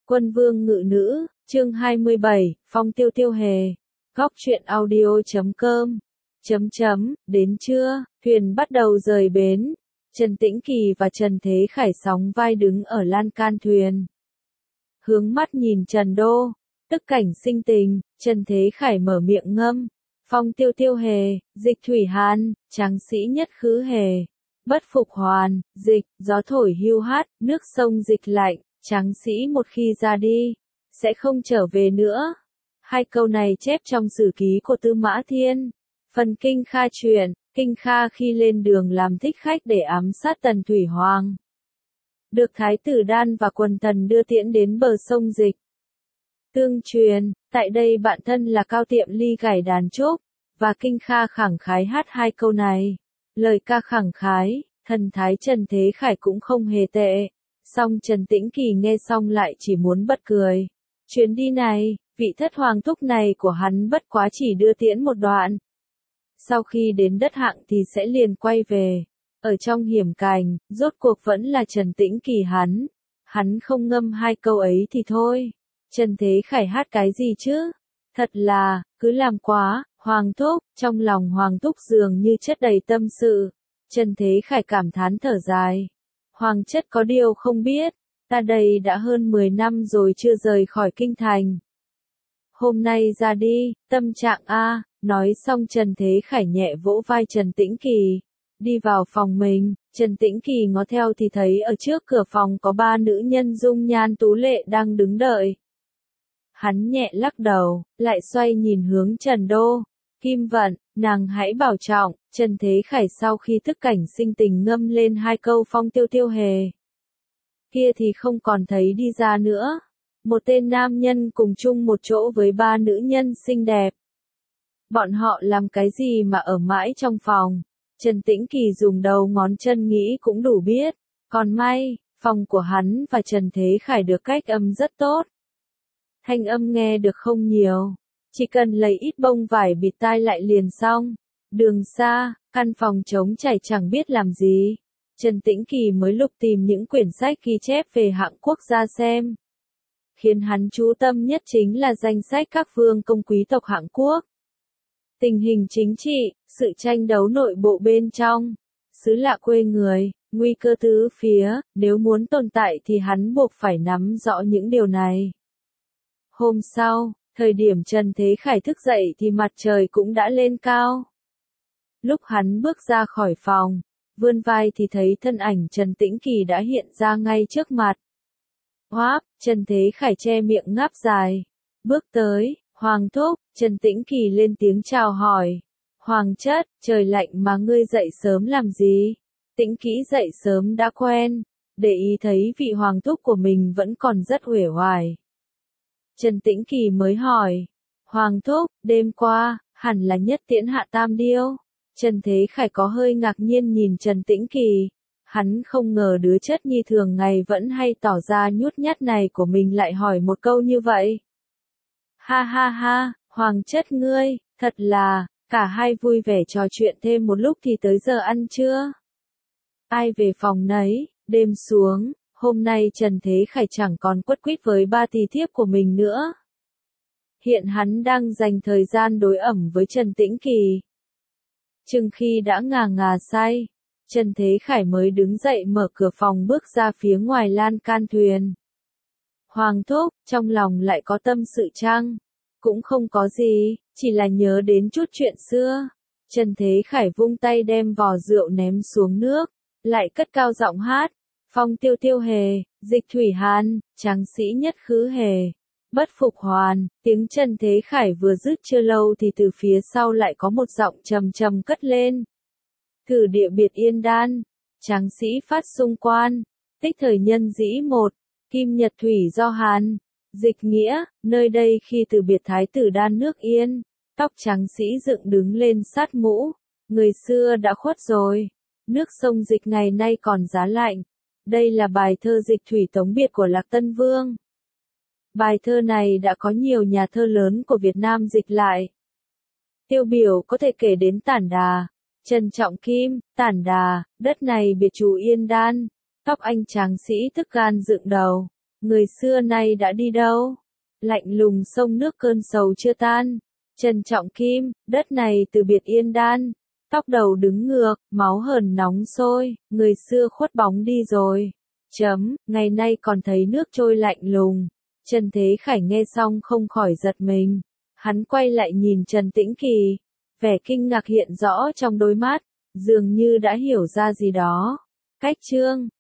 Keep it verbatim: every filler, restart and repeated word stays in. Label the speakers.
Speaker 1: Quân vương ngự nữ, chương hai mươi bảy, Phong tiêu tiêu hề. Góc truyện audio chấm com. Chấm chấm, đến trưa, thuyền bắt đầu rời bến. Trần Tĩnh Kỳ và Trần Thế Khải sóng vai đứng ở lan can thuyền. Hướng mắt nhìn Trần Đô, tức cảnh sinh tình, Trần Thế Khải mở miệng ngâm. Phong tiêu tiêu hề, dịch thủy hàn, tráng sĩ nhất khứ hề. Bất phục hoàn, dịch, gió thổi hiu hắt, nước sông dịch lạnh, tráng sĩ một khi ra đi, sẽ không trở về nữa. Hai câu này chép trong sử ký của Tư Mã Thiên. Phần Kinh Kha truyện, Kinh Kha khi lên đường làm thích khách để ám sát Tần Thủy Hoàng. Được Thái tử Đan và quần thần đưa tiễn đến bờ sông dịch. Tương truyền, tại đây bạn thân là Cao Tiệm Ly gảy đàn trúc, và Kinh Kha khẳng khái hát hai câu này. Lời ca khẳng khái, thần thái Trần Thế Khải cũng không hề tệ. Song Trần Tĩnh Kỳ nghe xong lại chỉ muốn bật cười. Chuyến đi này, vị thất hoàng thúc này của hắn bất quá chỉ đưa tiễn một đoạn. Sau khi đến đất Hạng thì sẽ liền quay về. Ở trong hiểm cảnh, rốt cuộc vẫn là Trần Tĩnh Kỳ hắn. Hắn không ngâm hai câu ấy thì thôi. Trần Thế Khải hát cái gì chứ? Thật là, cứ làm quá, Hoàng thúc, trong lòng Hoàng thúc dường như chất đầy tâm sự. Trần Thế Khải cảm thán thở dài. Hoàng chất có điều không biết, ta đây đã hơn mười năm rồi chưa rời khỏi kinh thành. Hôm nay ra đi, tâm trạng a, nói xong Trần Thế Khải nhẹ vỗ vai Trần Tĩnh Kỳ. Đi vào phòng mình, Trần Tĩnh Kỳ ngó theo thì thấy ở trước cửa phòng có ba nữ nhân dung nhan tú lệ đang đứng đợi. Hắn nhẹ lắc đầu, lại xoay nhìn hướng Trần Đô. Kim Vận, nàng hãy bảo trọng. Trần Thế Khải sau khi thức cảnh sinh tình ngâm lên hai câu phong tiêu tiêu hề. Kia thì không còn thấy đi ra nữa. Một tên nam nhân cùng chung một chỗ với ba nữ nhân xinh đẹp. Bọn họ làm cái gì mà ở mãi trong phòng? Trần Tĩnh Kỳ dùng đầu ngón chân nghĩ cũng đủ biết. Còn may, phòng của hắn và Trần Thế Khải được cách âm rất tốt. Thanh âm nghe được không nhiều. Chỉ cần lấy ít bông vải bịt tai lại liền xong. Đường xa, căn phòng trống trải chẳng biết làm gì. Trần Tĩnh Kỳ mới lục tìm những quyển sách ghi chép về Hạng Quốc ra xem. Khiến hắn chú tâm nhất chính là danh sách các vương công quý tộc Hạng Quốc. Tình hình chính trị, sự tranh đấu nội bộ bên trong, xứ lạ quê người, nguy cơ tứ phía, nếu muốn tồn tại thì hắn buộc phải nắm rõ những điều này. Hôm sau, thời điểm Trần Thế Khải thức dậy thì mặt trời cũng đã lên cao. Lúc hắn bước ra khỏi phòng, vươn vai thì thấy thân ảnh Trần Tĩnh Kỳ đã hiện ra ngay trước mặt. Hoáp, Trần Thế Khải che miệng ngáp dài. Bước tới, Hoàng thúc, Trần Tĩnh Kỳ lên tiếng chào hỏi. Hoàng chất, trời lạnh mà ngươi dậy sớm làm gì? Tĩnh Kỹ dậy sớm đã quen, để ý thấy vị Hoàng thúc của mình vẫn còn rất uể oải. Trần Tĩnh Kỳ mới hỏi. Hoàng thúc, đêm qua, hẳn là nhất tiễn hạ tam điêu. Trần Thế Khải có hơi ngạc nhiên nhìn Trần Tĩnh Kỳ. Hắn không ngờ đứa chất nhi thường ngày vẫn hay tỏ ra nhút nhát này của mình lại hỏi một câu như vậy. Ha ha ha, Hoàng chất ngươi, thật là, cả hai vui vẻ trò chuyện thêm một lúc thì tới giờ ăn trưa. Ai về phòng nấy, đêm xuống, hôm nay Trần Thế Khải chẳng còn quất quýt với ba tỳ thiếp của mình nữa. Hiện hắn đang dành thời gian đối ẩm với Trần Tĩnh Kỳ. Chừng khi đã ngà ngà say, Trần Thế Khải mới đứng dậy mở cửa phòng bước ra phía ngoài lan can thuyền. Hoàng thúc, trong lòng lại có tâm sự chăng? Cũng không có gì, chỉ là nhớ đến chút chuyện xưa. Trần Thế Khải vung tay đem vò rượu ném xuống nước, lại cất cao giọng hát. Phong tiêu tiêu hề, dịch thủy hàn, tráng sĩ nhất khứ hề. Bất phục hoàn, tiếng Trần Thế Khải vừa dứt chưa lâu thì từ phía sau lại có một giọng trầm trầm cất lên. Thử địa biệt yên đan, tráng sĩ phát xung quan, tích thời nhân dĩ một, kim nhật thủy do hàn. Dịch nghĩa, nơi đây khi từ biệt thái tử Đan nước yên, tóc tráng sĩ dựng đứng lên sát mũ, người xưa đã khuất rồi, nước sông dịch ngày nay còn giá lạnh. Đây là bài thơ dịch thủy tống biệt của Lạc Tân Vương. Bài thơ này đã có nhiều nhà thơ lớn của Việt Nam dịch lại. Tiêu biểu có thể kể đến Tản Đà, Trần Trọng Kim, Tản Đà, đất này biệt chủ yên đan, tóc anh tráng sĩ thức gan dựng đầu, Người xưa nay đã đi đâu? Lạnh lùng sông nước cơn sầu chưa tan. Trần Trọng Kim, đất này từ biệt yên đan. Tóc đầu đứng ngược, máu hờn nóng sôi, người xưa khuất bóng đi rồi. Chấm, ngày nay còn thấy nước trôi lạnh lùng. Trần Thế Khải nghe xong không khỏi giật mình. Hắn quay lại nhìn Trần Tĩnh Kỳ. Vẻ kinh ngạc hiện rõ trong đôi mắt, dường như đã hiểu ra gì đó. Cách chương